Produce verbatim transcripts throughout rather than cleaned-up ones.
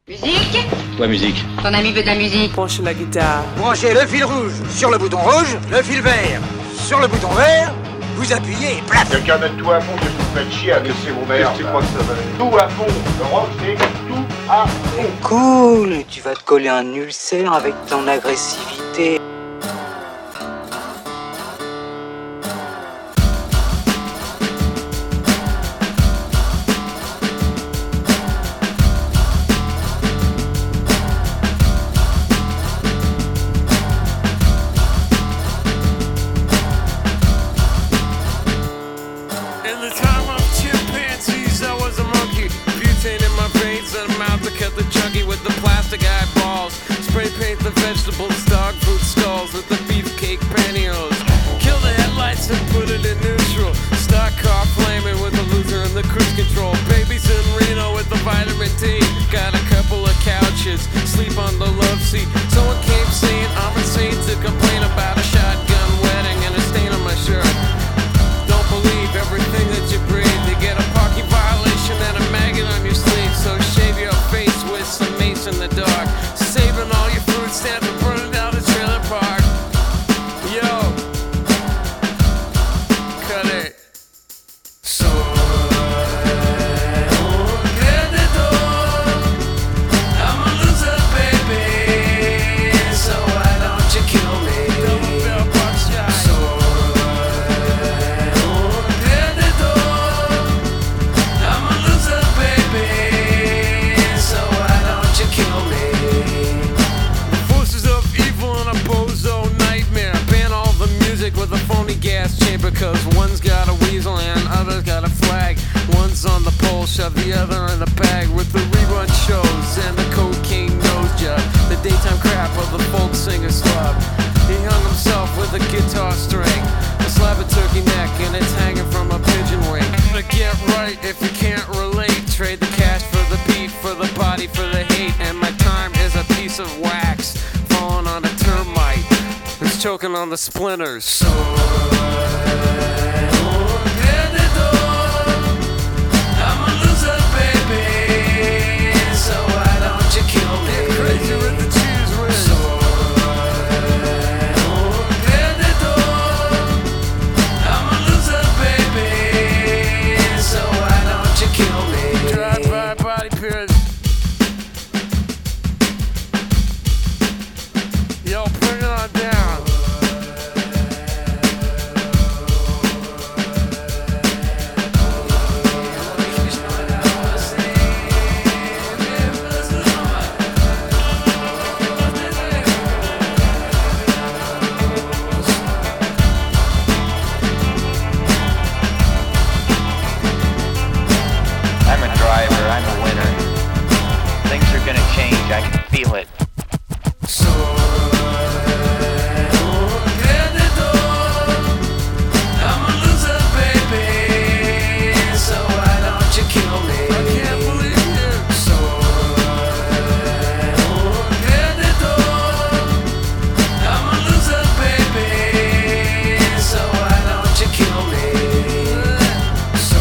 Musique ? Ouais, musique. Ton ami veut de la musique. Branchez la guitare. Branchez le fil rouge sur le bouton rouge, le fil vert sur le bouton vert, vous appuyez et plaf. Quelqu'un met tout à fond, que vous faites chier à laisser vos mères. Tu crois que ça va? Tout à fond. Le rock, c'est tout à fond. Cool, tu vas te coller un ulcère avec ton agressivité. Vegetables, dog food skulls with the beefcake pantyhose. Kill the headlights and put it in neutral. Stock car flaming with the loser and the cruise control. Babies in Reno with the vitamin D. Got a couple of couches, sleep on the love seat. Someone came saying I'm insane to complain about a shotgun wedding and a stain on my shirt. Don't believe everything that you breathe. You get a parking violation and a maggot on your sleeve. So shave your face with some mace in the dark. Saving all your food stamps and burning down the trailer park. Yo, cut it. So I'm a loser, baby. So why don't you kill me? Double bell box shot. So I'm a loser, baby. So why don't you kill me? With a phony gas chamber, cause one's got a weasel and other's got a flag. One's on the pole, shove the other in the bag. With the rerun shows and the cocaine nose job, the daytime crap of the folk singer slub. He hung himself with a guitar string, a slab of turkey neck, and it's hanging from a pigeon wing. But get right if you can't relate. Trade the cash for the beat, for the body, for the hate. And my time is a piece of wax falling on a termite. It's choking on the splinters. So I'm a loser, baby. So why don't you kill me? Get crazy with the cheese whiz. So I'm a loser, baby. So why don't you kill me? Drive-by body pierce. Yo, bring it on down. I'm a driver, I'm a winner. Things are gonna change, I can feel it. So I'm a loser, baby. So why don't you kill me? I can't believe you. So I'm a loser, baby. So why don't you kill me? So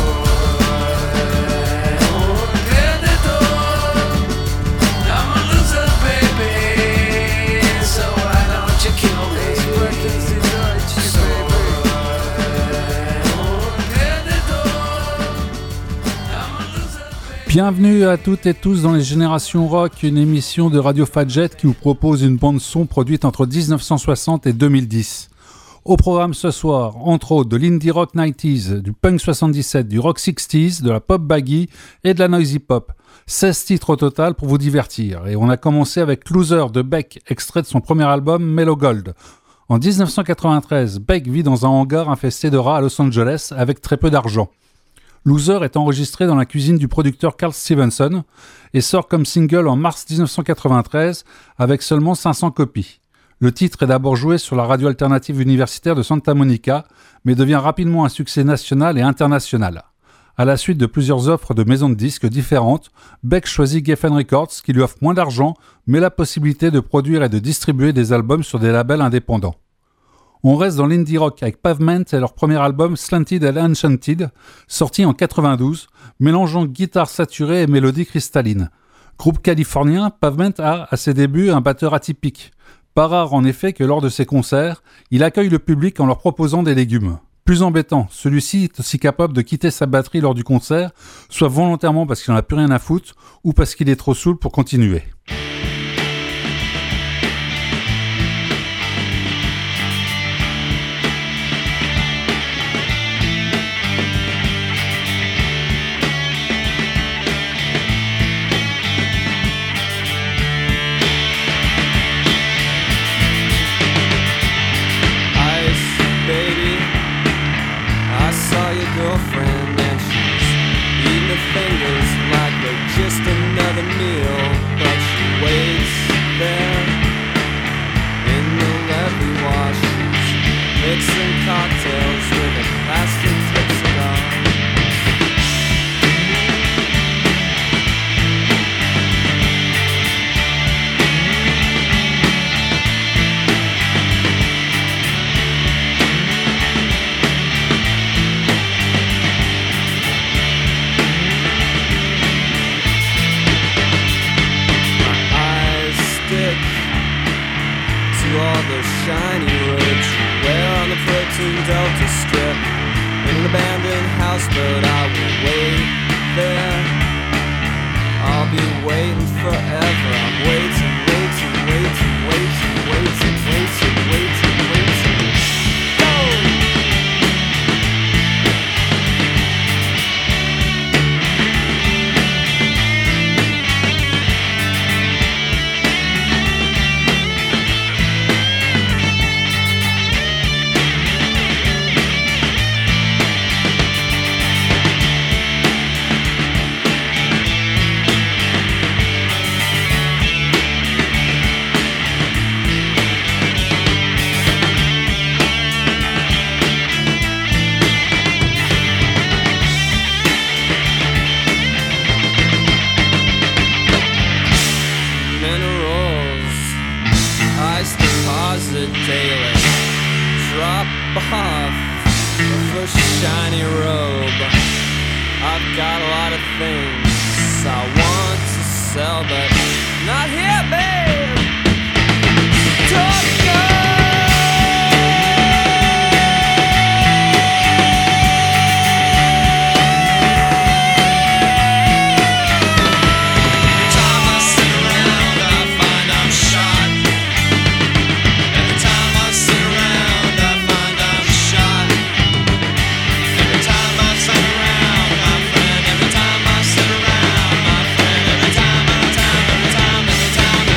I'm a loser, baby. So why don't you kill me? Bienvenue à toutes et tous dans les Générations Rock, une émission de Radio Fadjet qui vous propose une bande son produite entre dix-neuf cent soixante et deux mille dix. Au programme ce soir, entre autres de l'indie rock nineties, du punk soixante-dix-sept, du rock sixties, de la pop baggy et de la noisy pop. seize titres au total pour vous divertir. Et on a commencé avec Loser de Beck, extrait de son premier album Mellow Gold. En dix-neuf cent quatre-vingt-treize, Beck vit dans un hangar infesté de rats à Los Angeles avec très peu d'argent. Loser est enregistré dans la cuisine du producteur Carl Stevenson et sort comme single en mars dix-neuf cent quatre-vingt-treize avec seulement cinq cents copies. Le titre est d'abord joué sur la radio alternative universitaire de Santa Monica, mais devient rapidement un succès national et international. À la suite de plusieurs offres de maisons de disques différentes, Beck choisit Geffen Records qui lui offre moins d'argent, mais la possibilité de produire et de distribuer des albums sur des labels indépendants. On reste dans l'indie rock avec Pavement et leur premier album Slanted and Enchanted, sorti en quatre-vingt-douze, mélangeant guitare saturée et mélodie cristalline. Groupe californien, Pavement a, à ses débuts, un batteur atypique. Pas rare en effet que lors de ses concerts, il accueille le public en leur proposant des légumes. Plus embêtant, celui-ci est aussi capable de quitter sa batterie lors du concert, soit volontairement parce qu'il n'en a plus rien à foutre, ou parce qu'il est trop saoul pour continuer. Girlfriend and she's eating her fingers like they're just another meal, but she waits there in the levee while she's mixing cocktails with a plastic tip cigar. All those shiny roads you wear on the protein delta strip in an abandoned houseboat. I will wait there, I'll be waiting forever. I'm waiting, waiting, waiting, waiting, waiting, waiting, waiting, waiting. Go! Daily drop off the first shiny robe. I've got a lot of things I want to sell, but not here, babe. Talk time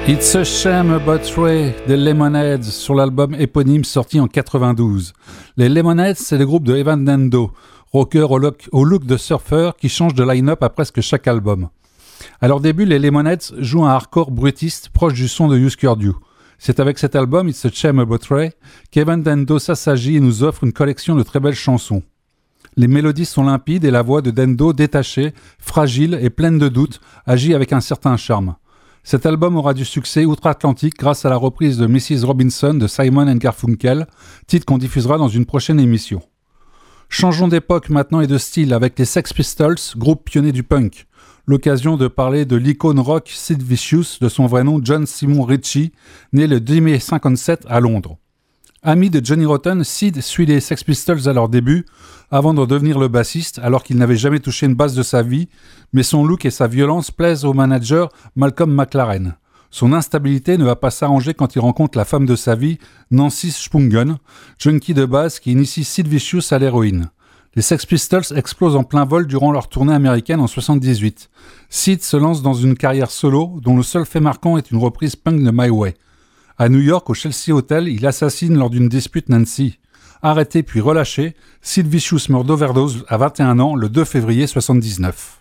It's a Shame About Ray des Lemonheads sur l'album éponyme sorti en quatre-vingt-douze. Les Lemonheads, c'est le groupe de Evan Dando, rocker au look, au look de surfeur qui change de line-up à presque chaque album. À leur début, les Lemonheads jouent un hardcore brutiste proche du son de Husker Du. C'est avec cet album, It's a Shame About Ray, qu'Evan Dando s'assagit et nous offre une collection de très belles chansons. Les mélodies sont limpides et la voix de Dando, détachée, fragile et pleine de doutes, agit avec un certain charme. Cet album aura du succès outre-Atlantique grâce à la reprise de missus Robinson de Simon and Garfunkel, titre qu'on diffusera dans une prochaine émission. Changeons d'époque maintenant et de style avec les Sex Pistols, groupe pionnier du punk. L'occasion de parler de l'icône rock Sid Vicious, de son vrai nom John Simon Ritchie, né le deux mai cinquante-sept à Londres. Ami de Johnny Rotten, Sid suit les Sex Pistols à leur début, avant de devenir le bassiste, alors qu'il n'avait jamais touché une basse de sa vie, mais son look et sa violence plaisent au manager Malcolm McLaren. Son instabilité ne va pas s'arranger quand il rencontre la femme de sa vie, Nancy Spungen, junkie de base qui initie Sid Vicious à l'héroïne. Les Sex Pistols explosent en plein vol durant leur tournée américaine en soixante-dix-huit. Sid se lance dans une carrière solo, dont le seul fait marquant est une reprise punk de My Way. À New York, au Chelsea Hotel, il assassine lors d'une dispute Nancy. Arrêté puis relâché, Sid Vicious meurt d'overdose à vingt et un ans le deux février soixante-dix-neuf.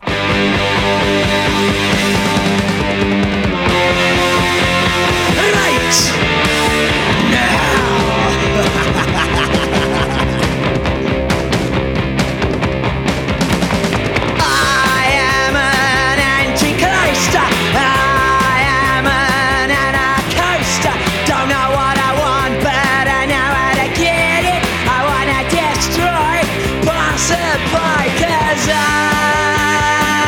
Cause I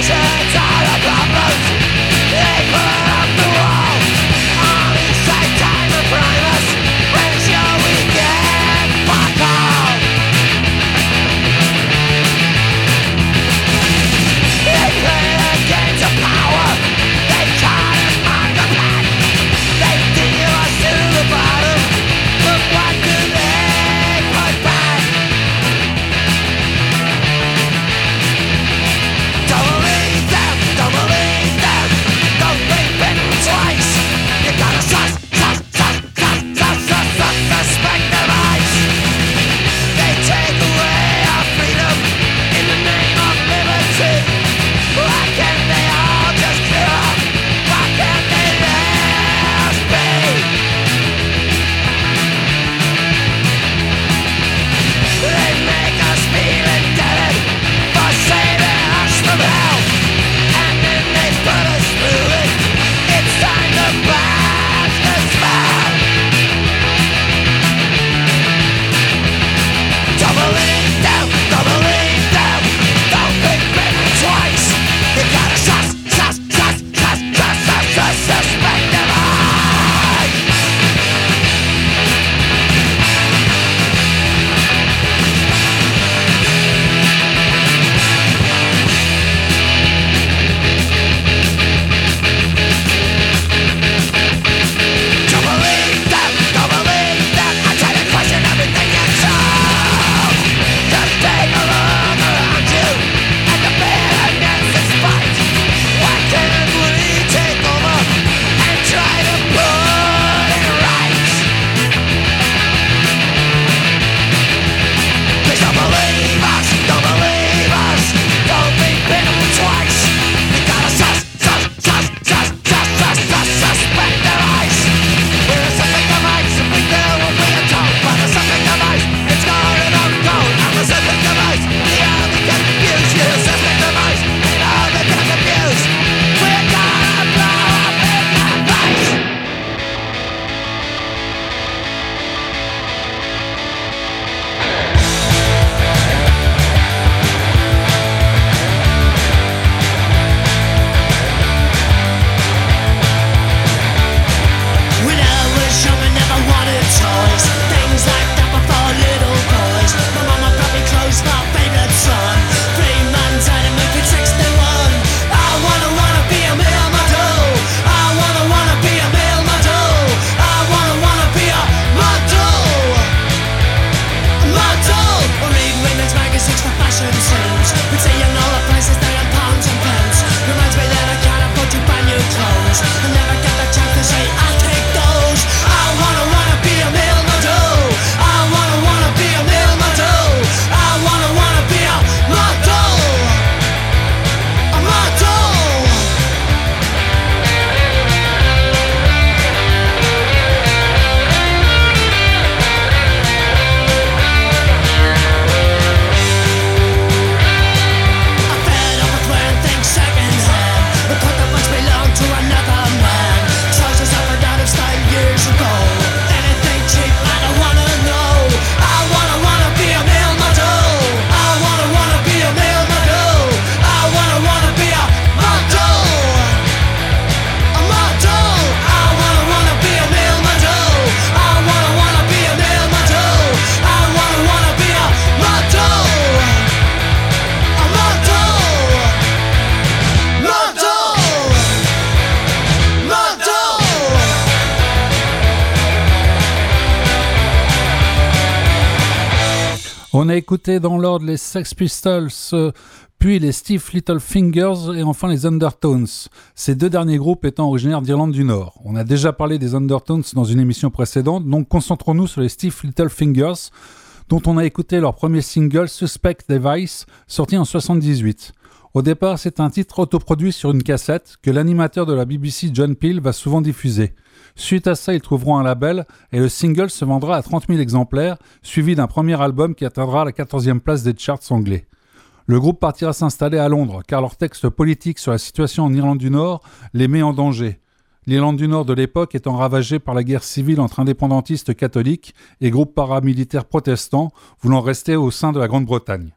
On a écouté dans l'ordre les Sex Pistols, euh, puis les Stiff Little Fingers et enfin les Undertones. Ces deux derniers groupes étant originaires d'Irlande du Nord. On a déjà parlé des Undertones dans une émission précédente, donc concentrons-nous sur les Stiff Little Fingers, dont on a écouté leur premier single Suspect Device, sorti en soixante-dix-huit. Au départ, c'est un titre autoproduit sur une cassette que l'animateur de la B B C John Peel va souvent diffuser. Suite à ça, ils trouveront un label et le single se vendra à trente mille exemplaires, suivi d'un premier album qui atteindra la quatorzième place des charts anglais. Le groupe partira s'installer à Londres car leur texte politique sur la situation en Irlande du Nord les met en danger. L'Irlande du Nord de l'époque étant ravagée par la guerre civile entre indépendantistes catholiques et groupes paramilitaires protestants voulant rester au sein de la Grande-Bretagne.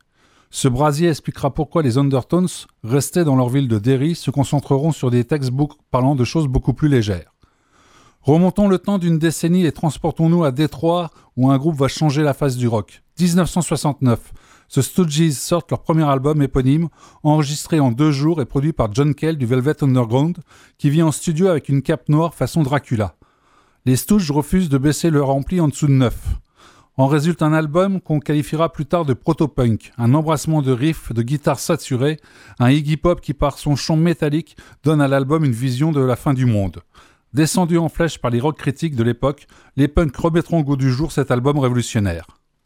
Ce brasier expliquera pourquoi les Undertones, restés dans leur ville de Derry, se concentreront sur des textes beaucoup, parlant de choses beaucoup plus légères. Remontons le temps d'une décennie et transportons-nous à Détroit, où un groupe va changer la face du rock. dix-neuf cent soixante-neuf, The Stooges sortent leur premier album éponyme, enregistré en deux jours et produit par John Cale du Velvet Underground, qui vient en studio avec une cape noire façon Dracula. Les Stooges refusent de baisser leur ampli en dessous de neuf. En résulte un album qu'on qualifiera plus tard de proto-punk, un embrassement de riffs, de guitares saturées, un Iggy Pop qui par son chant métallique donne à l'album une vision de la fin du monde. Descendus en flèche par les rock critiques de l'époque, les punks remettront au goût du jour cet album révolutionnaire.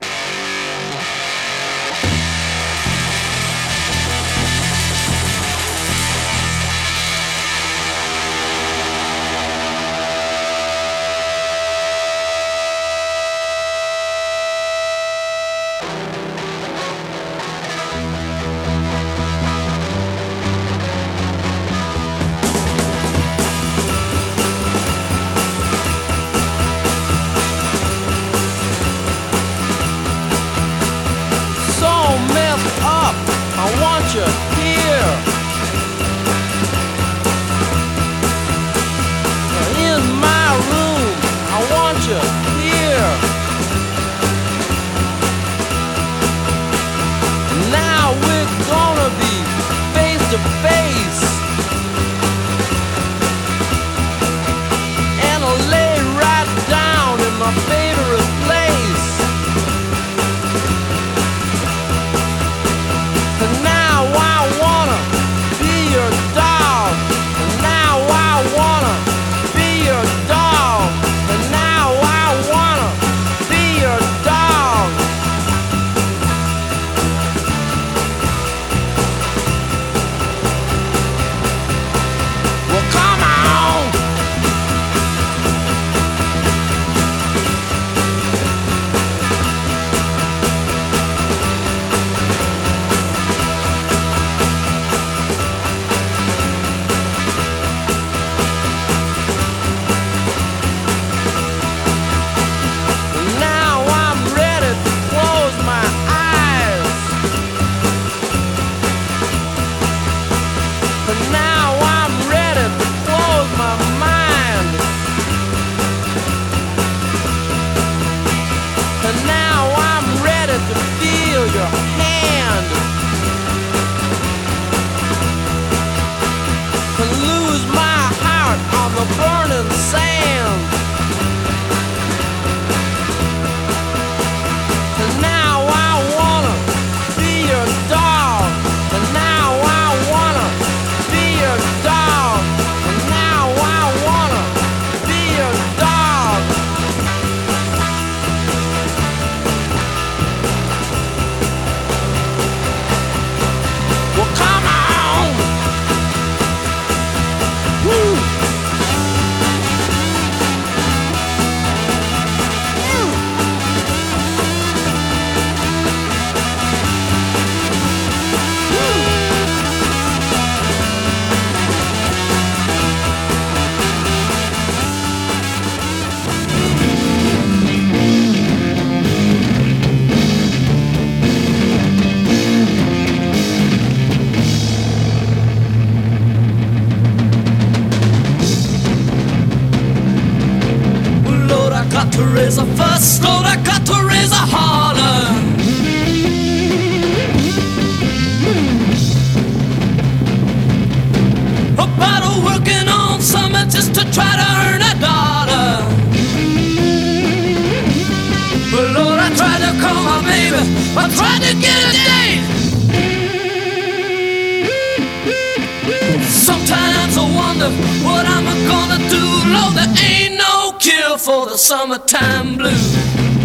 Summertime blues.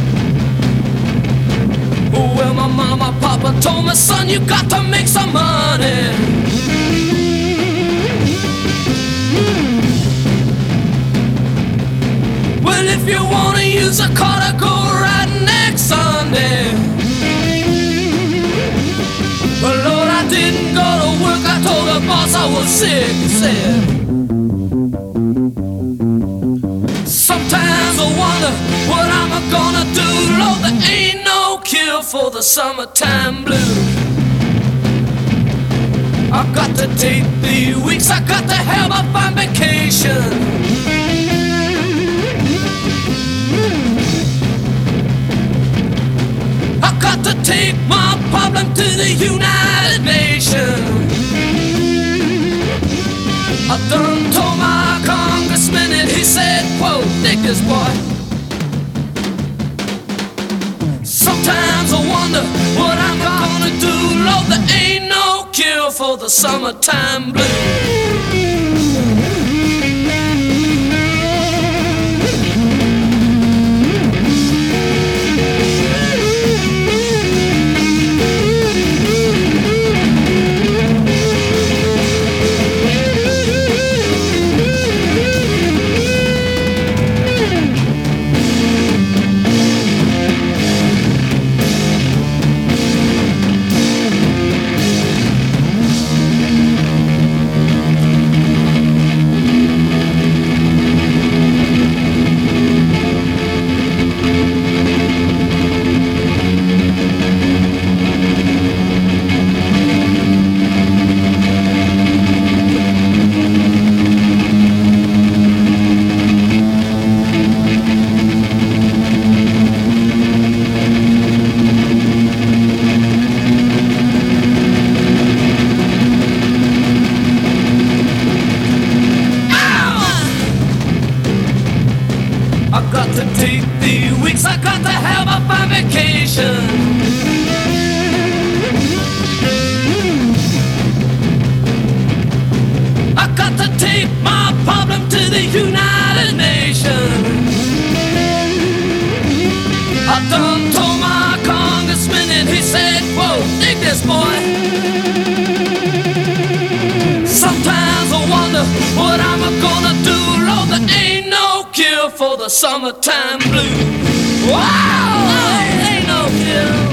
Well, my mama, papa told me, son, you got to make some money. Well, if you wanna use a car to go right next Sunday. Well, Lord, I didn't go to work. I told the boss I was sick. He said, sometimes I wonder what I'm gonna do. Lord, there ain't no cure for the summertime blues. I got to take three weeks, I got to have a fun vacation. I got to take my problem to the United Nations. I done told my congressman and he said, quote, dig this boy. Sometimes I wonder what I'm gonna do. Lord, there ain't no cure for the summertime blues. Summertime blues. Wow, ain't no cure.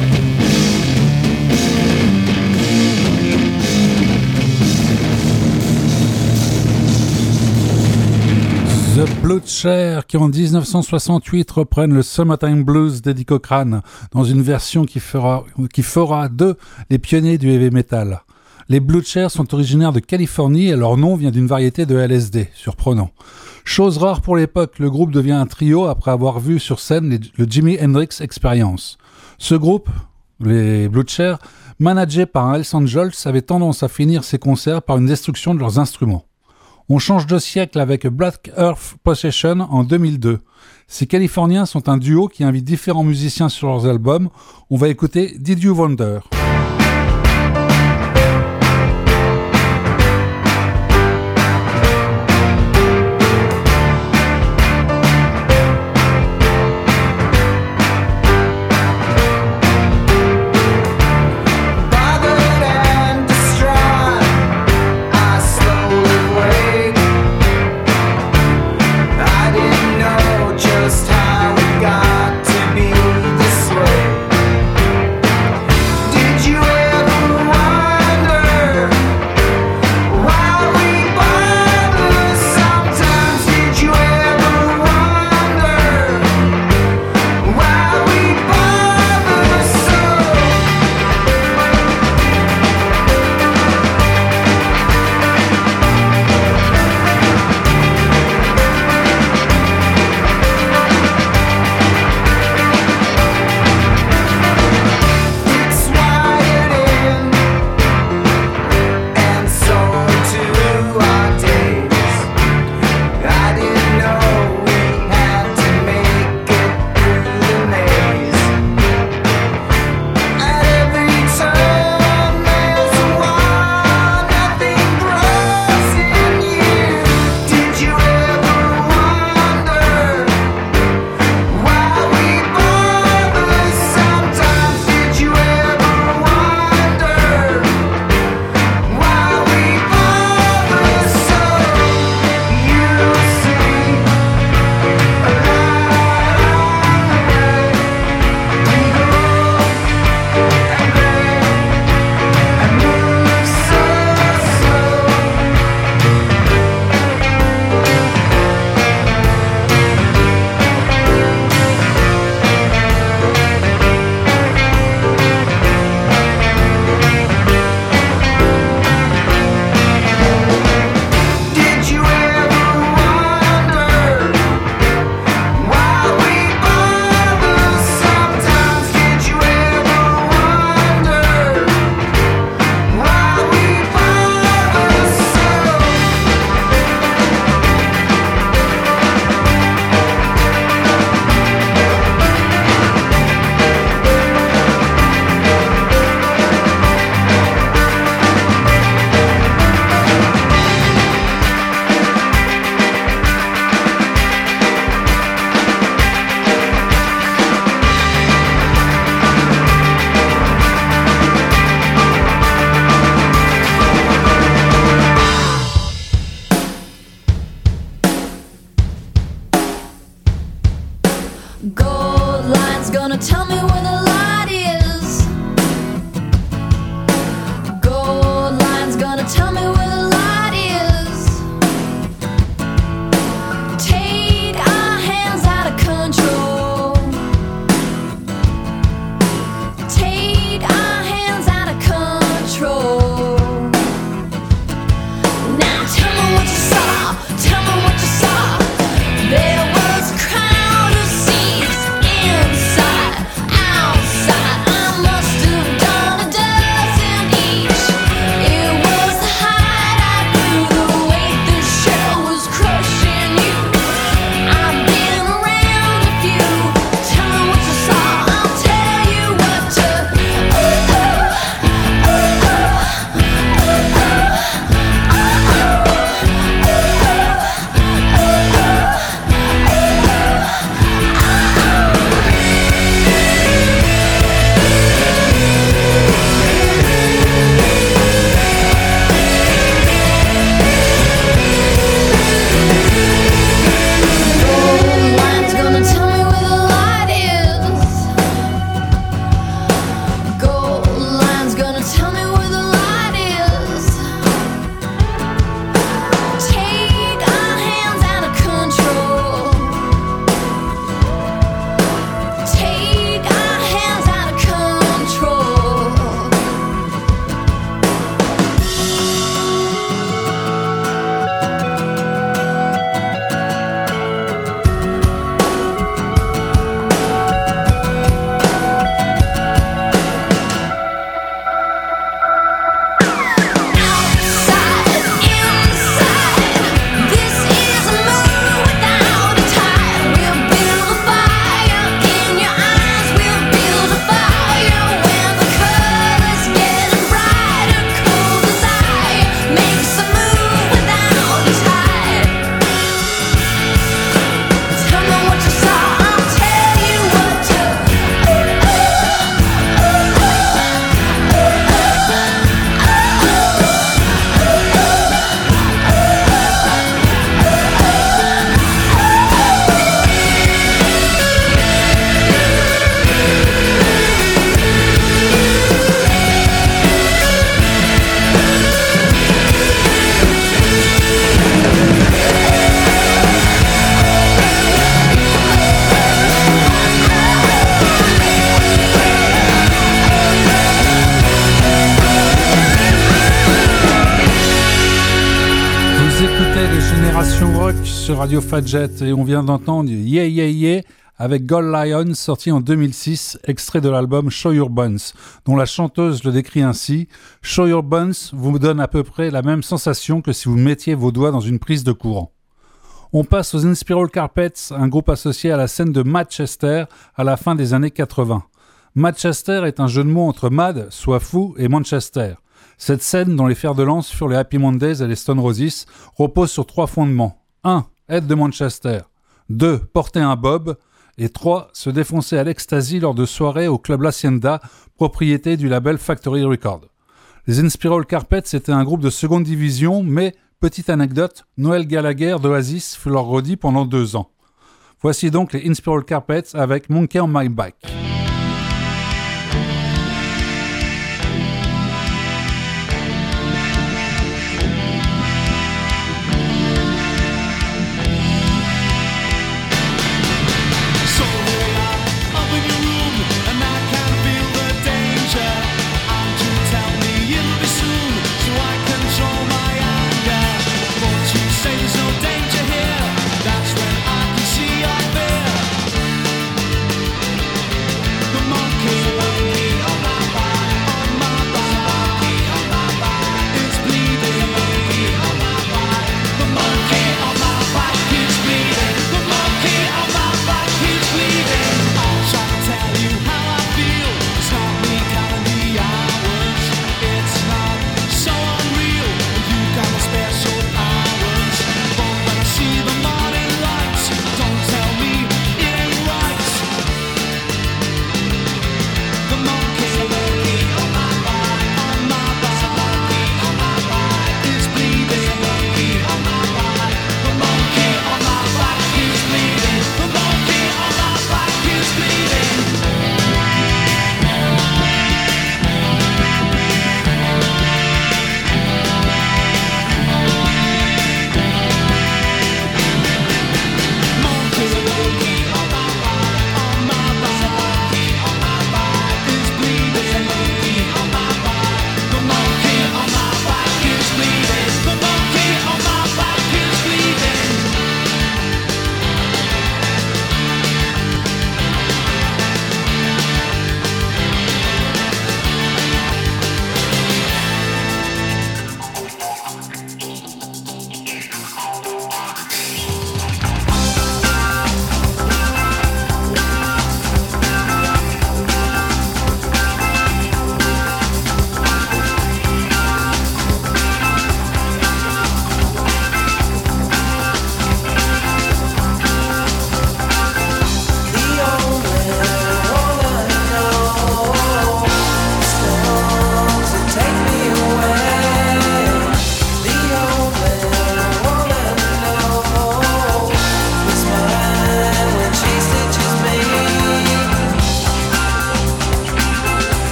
The Bloodshed qui en dix-neuf cent soixante-huit reprennent le Summertime Blues d'Eddie Cochran dans une version qui fera, qui fera d'eux les pionniers du heavy metal. Les Bloodshed sont originaires de Californie et leur nom vient d'une variété de L S D, surprenant. Chose rare pour l'époque, le groupe devient un trio après avoir vu sur scène les, le Jimi Hendrix Experience. Ce groupe, les Bloodshed, managé par un Hells Angels, avait tendance à finir ses concerts par une destruction de leurs instruments. On change de siècle avec Black Earth Possession en deux mille deux. Ces Californiens sont un duo qui invite différents musiciens sur leurs albums. On va écouter Did You Wonder? Got to be this way. Did Gold line's gonna tell me where the light is. Gold line's gonna tell me where the light is. Take our hands out of control. Take our hands out of control. Now tell me what you saw. Tell me what you saw. There was a crowd of seats inside, outside. I must have done a dozen each. It was the height I grew, the weight the shell was crushing you. I've been around a few. Tell me what you saw. I'll tell you what to. Oh, oh, oh, oh, oh, oh, Gold line's gonna tell me where the light is. Gold line's gonna tell me where the light is. Take our hands out of control. Take our hands out of control. Outside, inside, this is a moon without a tide. We'll build a fire in your eyes. We'll build a fire when the colors get brighter. Cool desire makes a move without a tide. Tell me what you saw. I'll tell you what to. Oh, oh, oh, oh, Vous écoutez les Générations Rock sur Radio Fadjet et on vient d'entendre Yeah Yeah Yeah avec Gold Lion sorti en deux mille six, extrait de l'album Show Your Buns, dont la chanteuse le décrit ainsi: Show Your Buns vous donne à peu près la même sensation que si vous mettiez vos doigts dans une prise de courant. On passe aux Inspiral Carpets, un groupe associé à la scène de Manchester à la fin des années quatre-vingts. Manchester est un jeu de mots entre Mad, soit fou, et Manchester. Cette scène, dont les fers de lance furent les Happy Mondays et les Stone Roses, repose sur trois fondements. un. Être de Manchester. deux. Porter un bob. Et trois. Se défoncer à l'ecstasy lors de soirées au Club L'Hacienda, propriété du label Factory Records. Les Inspiral Carpets étaient un groupe de seconde division, mais, petite anecdote, Noel Gallagher d'Oasis fut leur roadie pendant deux ans. Voici donc les Inspiral Carpets avec Monkey on My Back. That's when I can see your fear.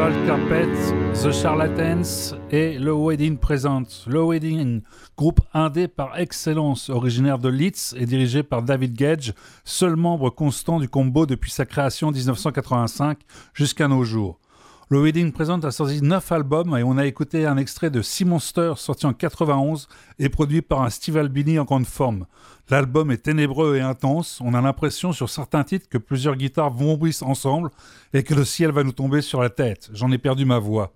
Coral Carpet, The Charlatans et Le Wedding Present. Le Wedding, groupe indé par excellence, originaire de Leeds et dirigé par David Gage, seul membre constant du combo depuis sa création en dix-neuf cent quatre-vingt-cinq jusqu'à nos jours. Le Wedding Present a sorti neuf albums et on a écouté un extrait de Sea Monster sorti en quatre-vingt-onze et produit par un Steve Albini en grande forme. L'album est ténébreux et intense, on a l'impression sur certains titres que plusieurs guitares vombrissent ensemble et que le ciel va nous tomber sur la tête. J'en ai perdu ma voix.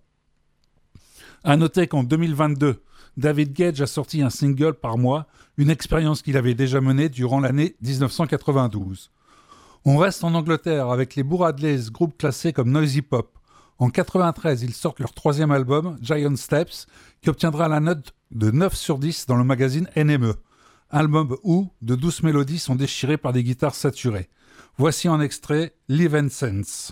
À noter qu'en deux mille vingt-deux, David Gage a sorti un single par mois, une expérience qu'il avait déjà menée durant l'année dix-neuf cent quatre-vingt-douze. On reste en Angleterre avec les Bourradleys, groupe classé comme Noisy Pop. En quatre-vingt-treize, ils sortent leur troisième album, Giant Steps, qui obtiendra la note de neuf sur dix dans le magazine N M E. Album où de douces mélodies sont déchirées par des guitares saturées. Voici en extrait Live and Sense.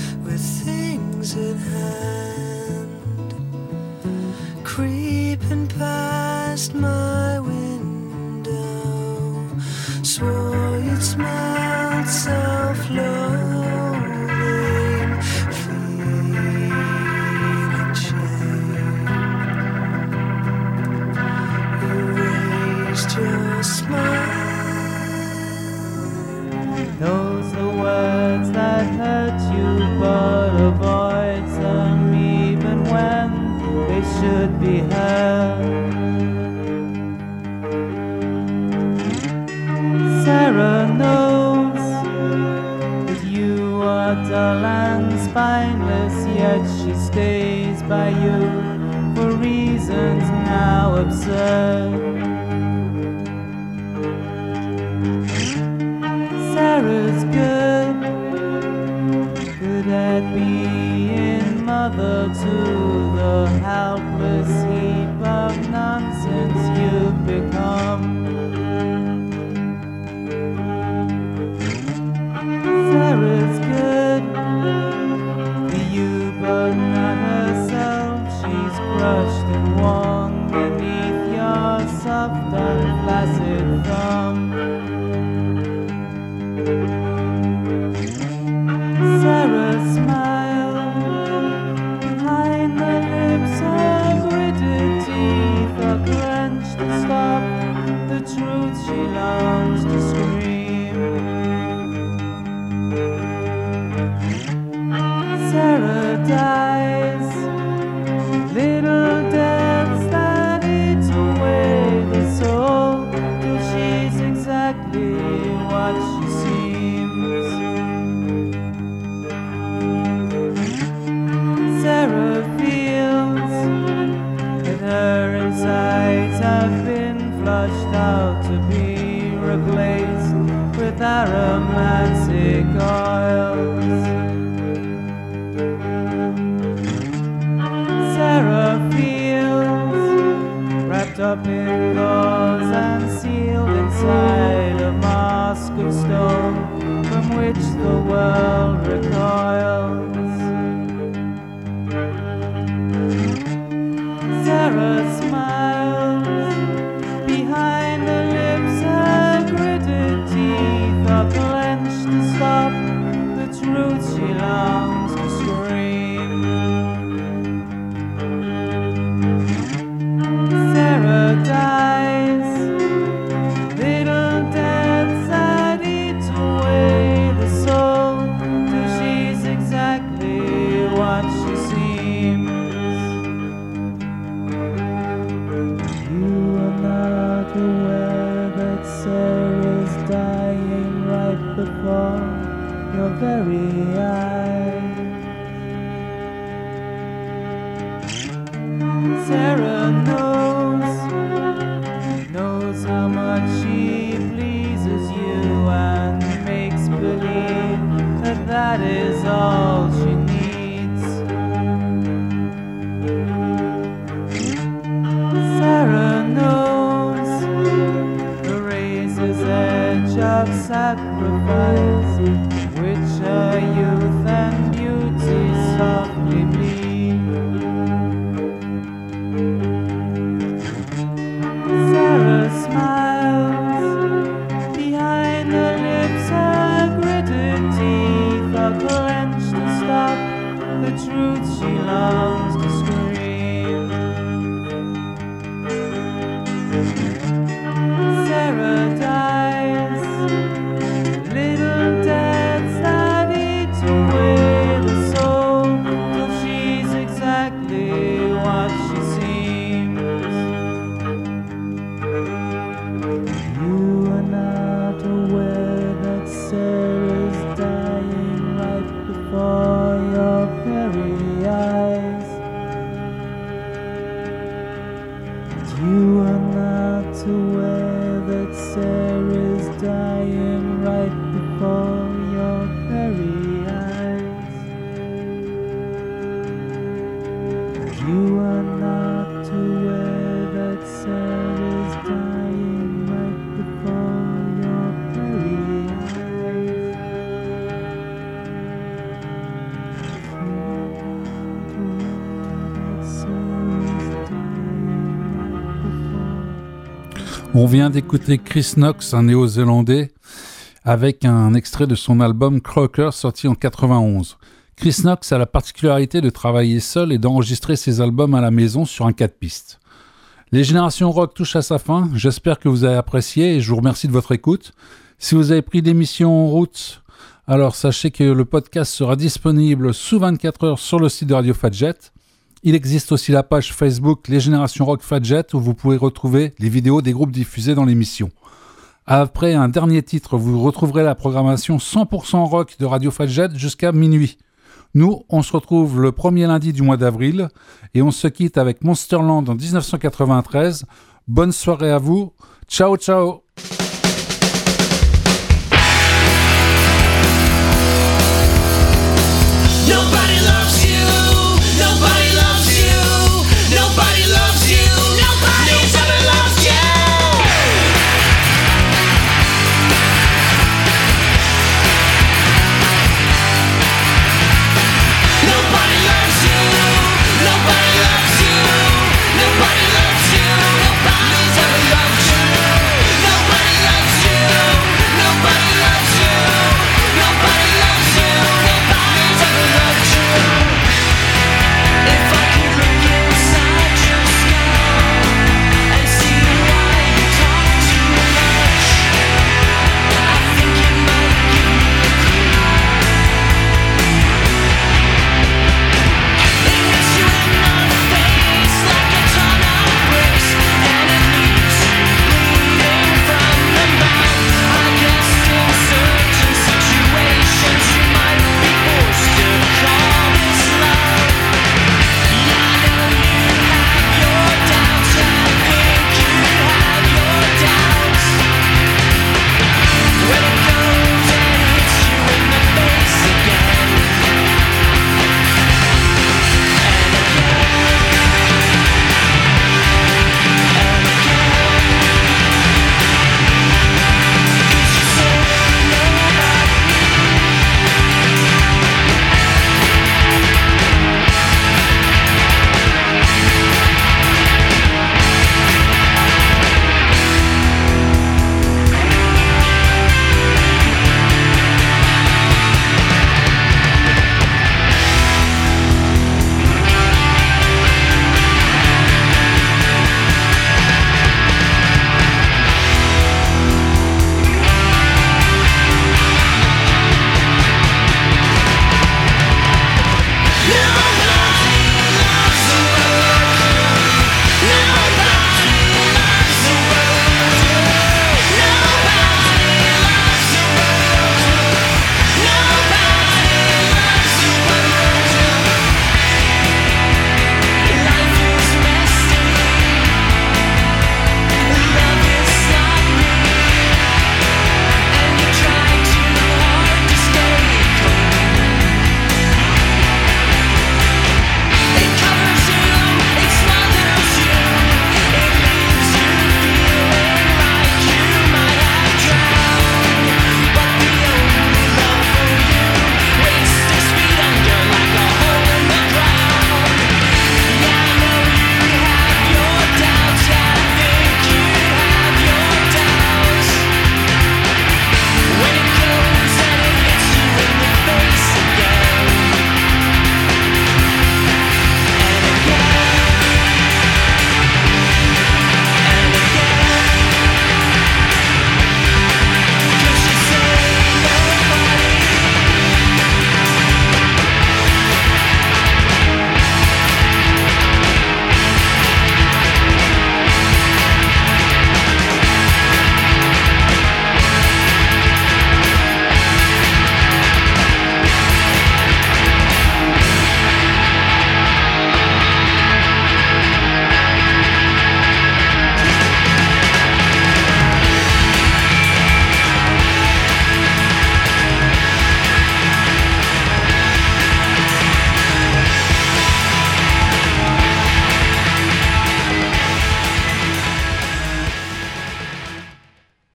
Creeping past my window, swore it smelled self-loathing, feeling shame. Erased your smile. Knows the words that hurt you, but avoids them even when they should be heard. Sarah knows that you are dull and spineless, yet she stays by you for reasons now absurd. Sarah's good, good at being mother to the helpless heap of nonsense you've become. Sarah's good for you, but not herself. She's crushed and worn beneath your soft and flaccid thumb. Sarah smiled behind the lips, her gritted teeth are clenched to stop the truth she longs to scream. Sarah dies, little deaths that eat away the soul, till she's exactly what she seems. Sarah feels that her insides have been flushed out to be replaced with aromatic oils. Sarah feels wrapped up in gauze and sealed inside a mask of stone from which the world recoils. Sarah smiles behind the lips, her gritted teeth are clenched to stop the truth she longs to scream. Sarah dies, little deaths that eat away the soul, till she's exactly what she seems. You are not aware that Sarah's dying right before your very eyes. Sarah knows, knows how much she pleases you and makes believe that that is all she needs. Sarah knows the razor's edge of sacrifice, which her youth and beauty softly bleed. Sarah smiles behind the lips, her gritted teeth are clenched to stop the truth she longs to scream. Sarah dies, little deaths that eat away the soul, till she's exactly what she seems. You are not aware that Sarah's dying right before your very eyes. You are not aware that Sarah's dying right before your very eyes. You are not aware that Sarah's dying right before your very eyes. You are not aware that Sarah's dying right before On vient d'écouter Chris Knox, un néo-zélandais, avec un extrait de son album Crocker sorti en quatre-vingt-onze. Chris Knox a la particularité de travailler seul et d'enregistrer ses albums à la maison sur un quatre pistes. Les Générations Rock touchent à sa fin, j'espère que vous avez apprécié et je vous remercie de votre écoute. Si vous avez pris l'émission en route, alors sachez que le podcast sera disponible sous vingt-quatre heures sur le site de Radio Fadjet. Il existe aussi la page Facebook Les Générations Rock Fadjet où vous pouvez retrouver les vidéos des groupes diffusés dans l'émission. Après un dernier titre, vous retrouverez la programmation cent pour cent rock de Radio Fadjet jusqu'à minuit. Nous, on se retrouve le premier lundi du mois d'avril et on se quitte avec Monsterland en dix-neuf cent quatre-vingt-treize. Bonne soirée à vous. Ciao, ciao.